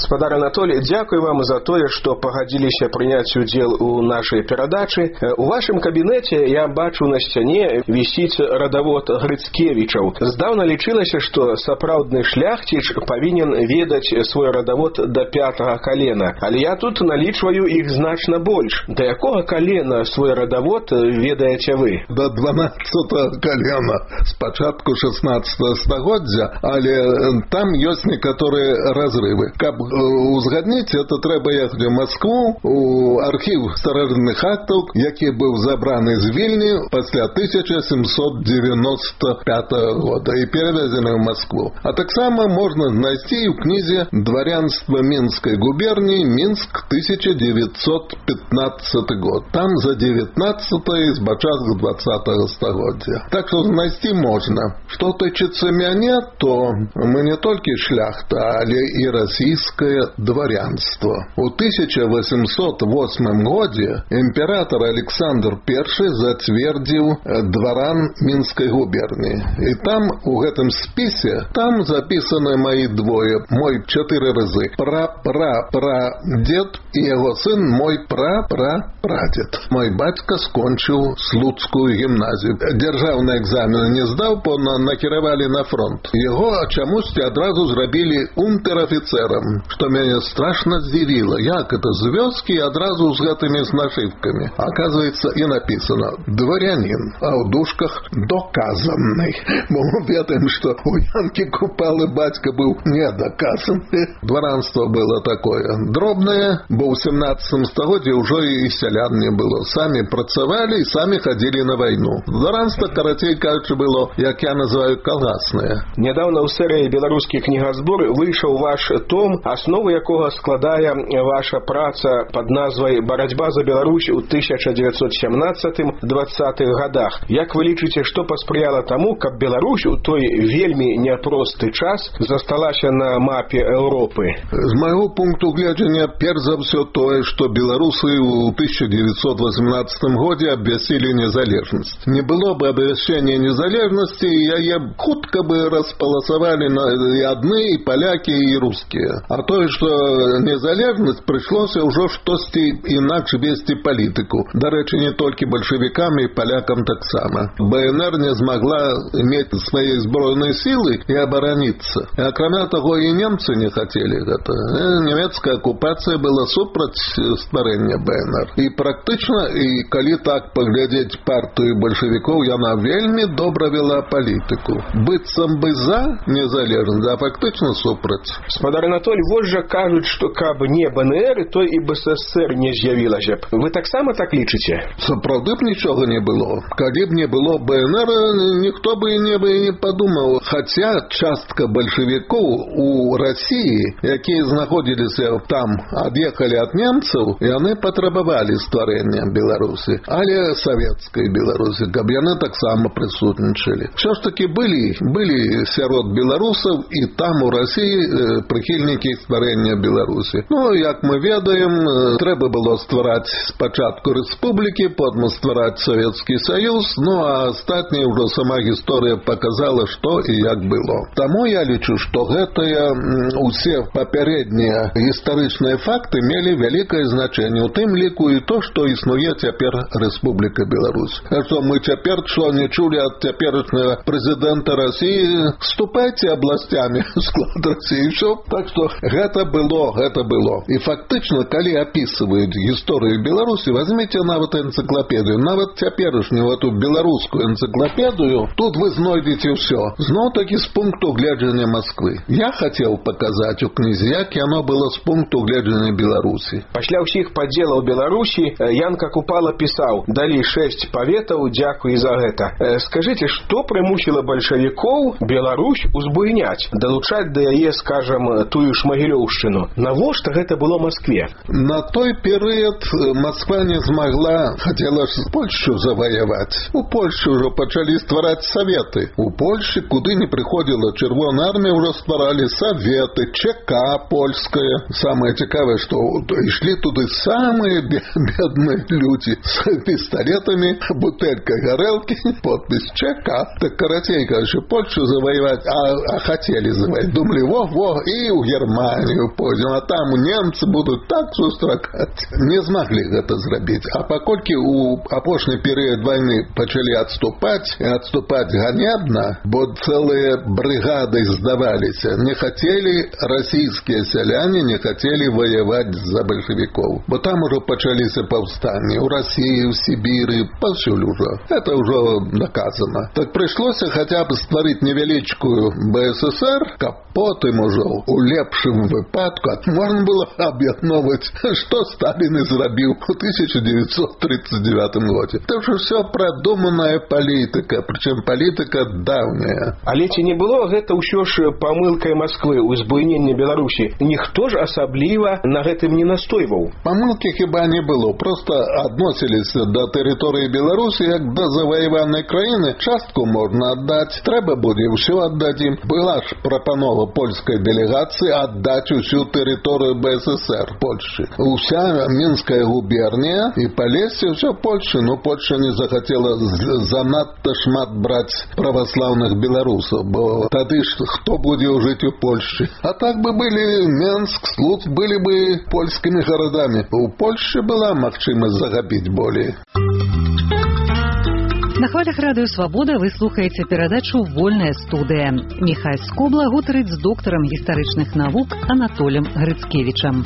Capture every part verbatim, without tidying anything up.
Гаспадар Анатолий, дзякуй вам за тое, што пагадзіліся прыняць удзел у нашай перадачы. У вашым кабінеце я бачу на сцяне вісіць радавод Грыцкевічаў. Здаўна лічылася, што сапраўдны шляхціч павінен ведаць свой радавод да пятага калена. Але я тут налічваю іх значна больш. Да якога калена свой радавод ведаеце вы? Да дванаццатага калена з пачатку шаснаццатага стагоддзя, але там ёсць некаторыя разрывы. Каб узгадніць, это трэба ехаць у Москву, у архіў старажытных актаў, які быў забраны з Вільні пасля тысяча сямсот девяносто пятага года і перавезены ў Москву. А таксама можна знайсці і ў кнізе «Дворянство Минской губернии. Минск, тысяча девятьсот пятнадцатый год». Там за девятнадцатое з пачатку двадцатага стагоддзя. Так што знайсці можна. Што тычыцца мяне, то мы не толькі шляхта, але і российское дворянство. У тысяча восемьсот восьмым годзе император Александр Першы зацвердзіў дваран Минской губернии. И там, у гэтым спісе, там записаны мои двое, мой чатыры разы. Пра-пра-пра-дед и его сын, мой пра-пра-прадед. Мой бацька скончыў Слуцкую гімназію. Дзяржаўны экзамен не здаў, бо накіравалі на фронт. Яго чамусьці адразу зрабілі унтер-офіцерам, што мяне страшно здзівіла. Як это з вёскі адразу з гэтымі нашивками? Оказывается, и написано «дворянин», а ў дужках «доказанный». Бо мы ведаем, што у Янкі Купалы бацька быў недоказанный. Дворянство было такое дробное, бо ў семнадцатым стагоддзі ўжо і сялян не было. Самі працавалі і самі хадзілі на вайну. Дворянство, карацей кажучы, было, як я называю, калгаснае. Нядаўна ў серыі «Беларускі кнігазбор» выйшаў ваш том, аснову якога складае ваша праца пад назвай «Барацьба за Беларусь у тысяча девятьсот семнадцатым — двадцатых годах». Як вы лічыце, што паспрыяла таму, каб Беларусь у той вельмі няпросты час засталася на мапе Еўропы? З майго пункту гледжання, перш за ўсё тое, што беларусы ў тысяча девятьсот восемнадцатым годзе абвясцілі незалежнасць. Не было бы абвяшчэння незалежнасці, яе хутка бы распаласавалі на і адны, і палякі, і рускія. А тое, што незалежнасць, прыйшлося ўжо штосьці інакш весці палітыку. Дарэчы, не толькі бальшавікам і палякам таксама. БНР не змагла мець свае збройныя сілы і абараніцца. І акрамя таго, і немцы не хацелі гэта. Нямецкая акупацыя была супраць стварэння БНР. І практычна, і калі так паглядзець партыю бальшавікоў, яна вельмі добра вела палітыку. Быццам бы за незалежнасць, а фактычна супраць. Гаспадар Анатолий, вось жа кажуць, што каб не БНР, то і БССР не з'явілася б. Вы таксама так лічыце? Сапраўды б нічога не было. Калі б не было БНР, ніхто бы і не, бы і не падумаў. Хаця частка бальшавікоў у Расіі, якія знаходзіліся там, ад'ехалі ад немцаў, яны патрабавалі стварэння Беларусі. Але савецкай Беларусі, каб яны таксама прысутнічалі. Все ж таки былі, былі сярод беларусаў і там у Расіі прыхільнікі стварэння Беларусі. Ну, як мы ведаем, трэба было ствараць спачатку рэспублікі, потым ствараць Савецкі Саюз, ну а астатняе ўжо сама гісторыя паказала, што і як было. Таму я лічу, што гэтыя усе папярэднія гістарычныя факты мелі вялікае значэнне, у тым ліку і то, што існуе цяпер Рэспубліка Беларусь. А што мы цяпер што не чулі ад цяперашняга прэзідэнта Расіі, ступайце абласцямі склад Расіі, ўсё. Так што гэта было, гэта было. І фактычна, калі апісваюць гісторыю Беларусі, возьмите нават энцыклапедыю, нават цяперашнюю эту беларускую энцыклапедыю, тут вы знойдзеце ўсё. Зноў такі з пункту гледжання Москвы. Я хацеў паказаць у кнізе, як яно было з пункту гледжання Беларусі. Пасля ўсіх падзелаў Беларусі Янка Купала пісаў: «Далі шэсць паветаў, дзякуй за гэта». Скажыце, што прымусіла бальшавікоў Беларусь узбуйняць, далучаць да яе, скажам, тую ж Магілёўшчыну? Навошта гэта было Москве? На той перыяд Москва не змагла, хацела ж Польшу заваяваць. У Польшы ўжо пачалі ствараць саветы. У Польшы, куды не прыходзіла Чырвоная армія, ўжо стваралі саветы, ЧК польская. Самае цікавае, што ішлі туды самыя бедныя людзі з пісталетамі, бутэлькай гарэлкі, подпіс ЧК. Так карацей, кажучы, Польшу заваяваць, а, а хацелі заваяваць. Думалі, во-во, і ў Германію Германию пойдем, а там немцы будут так сустракаць. Не змаглі гэта зрабіць. А паколькі у апошні перыяд вайны пачалі адступаць, і адступаць ганебна, бо цэлыя брыгады здаваліся. Не хацелі расійскія сяляне, не хацелі воевать за большевиков. Бо там уже пачаліся паўстанні у России, в Сибири, паўсюль уже. Это уже доказано. Так прыйшлося хотя бы стварыць невялічкую БССР, каб потым уже у лепшым выпадку можна было аб'ядноўваць, што Сталин і зрабіў у тысяча девятьсот тридцать девятом годзе. Это уже все продуманная палітыка, причем палітыка даўняя. Але ці не было гэта ўсё ж памылкай Москвы ў збуйненні Беларусі? Ніхто ж асабліва на гэтым не настойваў. Памылкі хіба не было, просто адносіліся да тэрыторыі Беларусі як да заваяванай краіны. Частку можна аддаць, трэба будзе ўсё аддадзім. Была ж прапанова польскай делегацыі аддаць усю тэрыторыю БССР Польшчы. Уся Мінская губернія і Палессе ўсё Польшчы, но Польша не захацела занадта шмат браць праваслаўных беларусаў, бо тады ж хто будзе жыць у Польшчы? А так бы былі Менск, Слуцк, былі бы польскімі гарадамі. У Польшчы была магчымасць захапіць болей. На хвалях радыё «Свабода» вы слухаеце перадачу «Вольная студыя». Міхась Скобла гутарыць з доктарам гістарычных навук Анатолем Грыцкевічам.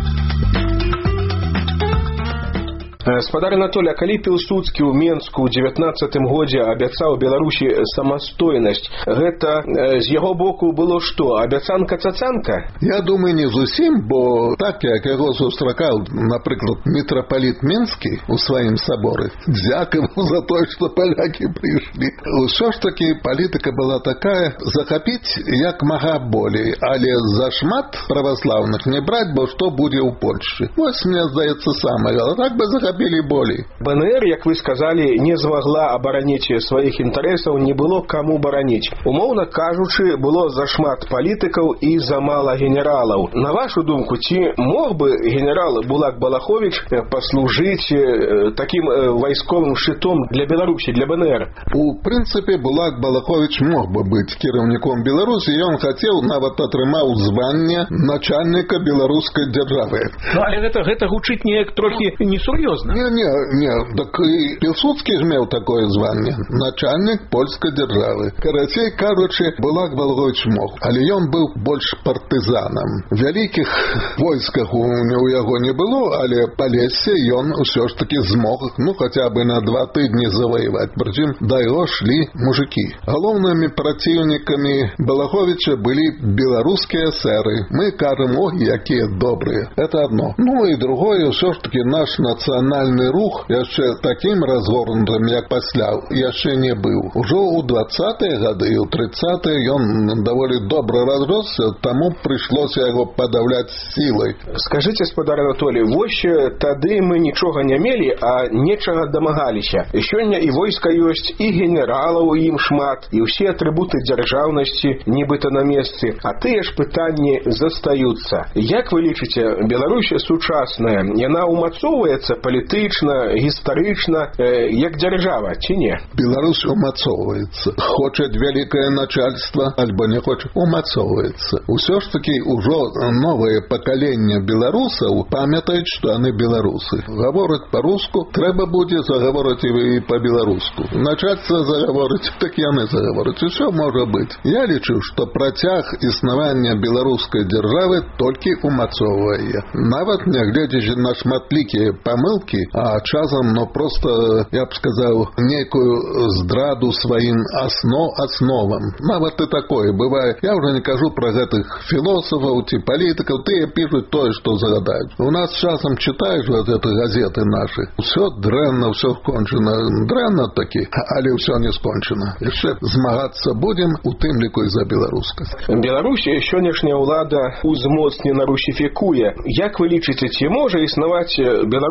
Спадар Анатолий, а калі Пілсудскі ў Менску ў дзевятнаццатым годзе абяцаў Беларусі самастойнасць, гэта з яго боку было што, абяцанка-цацанка? Я думаю, не зусім, бо так, як яго сустракаў, напрыклад, мітрапаліт Мінскі ў сваім саборы, дзякаваў за тое, што палякі прыйшлі. Усё ж такі палітыка была такая, захапіць як мага болей, але зашмат праваслаўных не браць, бо што будзе ў Польшчы. Вось, мне здаецца, самае, а так бы захапіць болей. БНР, як вы сказали, не змагла абараніць сваіх інтарэсаў, не было каму бараніць. Умоўна кажучы, было зашмат палітыкаў і замала генералаў. На вашу думку, ці мог бы генерал Булак Балахович паслужыць такім вайсковым шчытом для Беларусі, для БНР? У прынцыпе, Булак Балахович мог бы быць кіраўніком Беларусі, і ён хацеў, нават атрымаў званне начальніка беларускай дзяржавы. Ну, але гэта, гэта гучыць неяк трохі несур'ёзна. Не, не, не, так і Пілсудскі ж меў такое званне. Начальнік польскай дзяржавы. Карацей кажучы, Булак Балахович мог, але ён быў больш партызанам. Вялікіх войсках у, у яго не было, але Палессе ён усё ж таки змог, ну, хаця бы на два тыдні заваяваць. Прычым да яго шлі мужики. Галоўнымі праціўнікамі Балаховича былі беларускія эсеры. Мы кажам, ой, якія добрыя. Это одно. Ну і другое, ўсё ж таки наш нацыянальны рух яшчэ такім разгорнутым, як пасля, яшчэ не быў. Ужо ў двадцатыя гады і ў трыццатыя ён даволі добра разросся, таму прыйшлося яго падаўляць сілай. Скажыце, спадар Анатолий, вось тады мы нічога не мелі, а нечага дамагаліся. Сёння і войска ёсць, і генералаў ім шмат, і ўсе атрыбуты дзяржаўнасці нібыта на месцы, а тыя ж пытанні застаюцца. Як вы лічыце, Беларусь сучасная, яна умацоўваецца палітычна, гістарычна, э, як дзяржава, ці не? Беларусь умацоўваецца. Хоча вялікае начальства, альбо не хоча, умацоўваецца. Усё ж такі ўжо новае пакаленне беларусаў памятаюць, што яны беларусы. Гавораць па-руску, трэба будзе загавораць і па-беларуску. Начальства загавораць, так яны загавораць. Усё можа быць. Я лічу, што працяг існавання беларускай дзяржавы толькі умацоўвае. Нават нягледзячы на шматлікія памылкі, а часам, ну, просто, я б сказаў, нейкую здраду сваім асно, асновам. Нават і такое бывае. Я ўжо не кажу пра гэтых філосафаў ці палітыкаў, тыя пішуць тое, што загадаюць. У нас часам чытаеш вот эти газеты наши. Усё дрэнна, ўсё скончана. Дрэнна такі, але ўсё не скончана. Яшчэ змагацца будзем, у тым ліку і за беларускасць. Беларусь сённяшняя ўлада узмоцнена русіфікуе. Як вы лічыце, ці можа існаваць Беларусь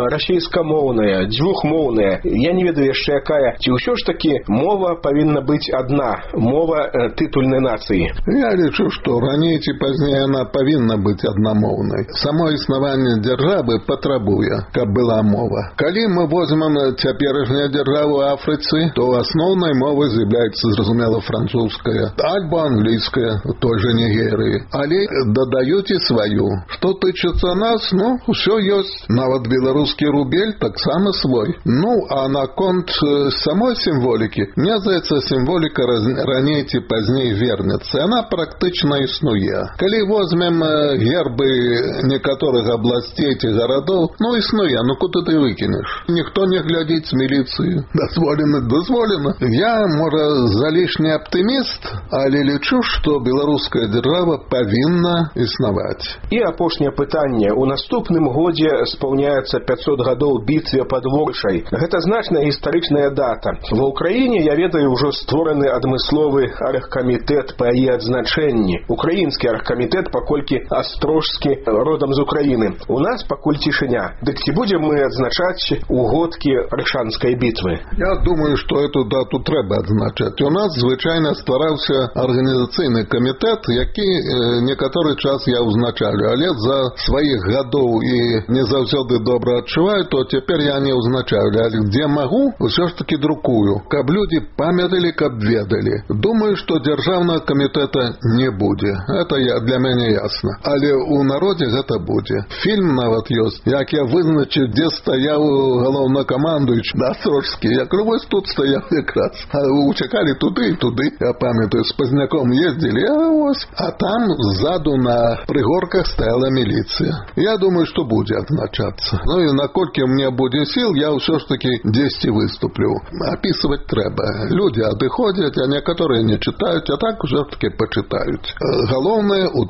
расійскамоўная, дзвюхмоўная, я не ведаю яшчэ якая, ці ўсё ж такі мова павінна быць адна, мова тытульнай нацыі? Я лічу, што раней ці пазней она павінна быць аднамоўнай. Само існаванне дзяржавы патрабуе, каб была мова. Калі мы возьмем цяперашнюю дзяржаву Афрыцы, то асноўнай мовай з'яўляецца, зразумела, французская, альбо англійская, той же Нігерыі. Але дадаюць і сваю. Што тычыцца нас, ну, усё ёсць. Нават беларускі рубель таксама свой. Ну, а наконт самой сімволікі, мне здаецца, сімволіка раней ці пазней вернецца. Яна практычна існуе. Калі возьмем гербы некаторых абласцей ці гарадоў, ну, існуе, ну куды ты выкінеш? Ніхто не глядзіць міліцыю. Дазволена, дазволена. Я, можа, залішні аптыміст, але лічу, што беларуская дзяржава павінна існаваць. І апошняе пытанне. У наступным годзе спаўняецца пяцьсот гадоў бітве пад Воршай. Гэта значная гістарычная дата. Ва ўкраіне, я ведаю, ўжо створаны адмысловы аргкамітэт па яе адзначэнні. Украінскі аргкамітэт, паколькі астрожскі родам з Украіны. У нас пакуль цішыня. Дык ці будзем мы адзначаць угодкі Аршанскай бітвы? Я думаю, што эту дату трэба адзначаць. У нас звычайна ствараўся арганізацыйны камітэт, які некаторы час я ўзначалю, але за сваіх гадоў і не заўсёды добра адчуваю, то цяпер я не ўзначаю. Але дзе магу, усё ж такі друкую, каб людзі памяталі, каб ведалі. Думаю, што дзяржаўнага камітэта не будзе. Это я, для мяне ясна. Але ў народзе гэта будзе. Фільм нават ёсць, як я вызначыў, дзе стаяў галоўнакамандуючы астрожскі. Я кажу, вось тут стаяў якраз. А уцякалі туды і туды. Я памятаю, з Пазняком ездзілі, а ось. А там ззаду на прыгорках стаяла міліцыя. Я думаю, што будзе адзначацца. Ну і наколькі мне будзе сіл, я ўсё ж такі дзесьці выступлю. Апісваць трэба. Людзі адыходзяць, а некаторыя не чытаюць, а так ўсё ж такі пачытаюць. Галоўнае, у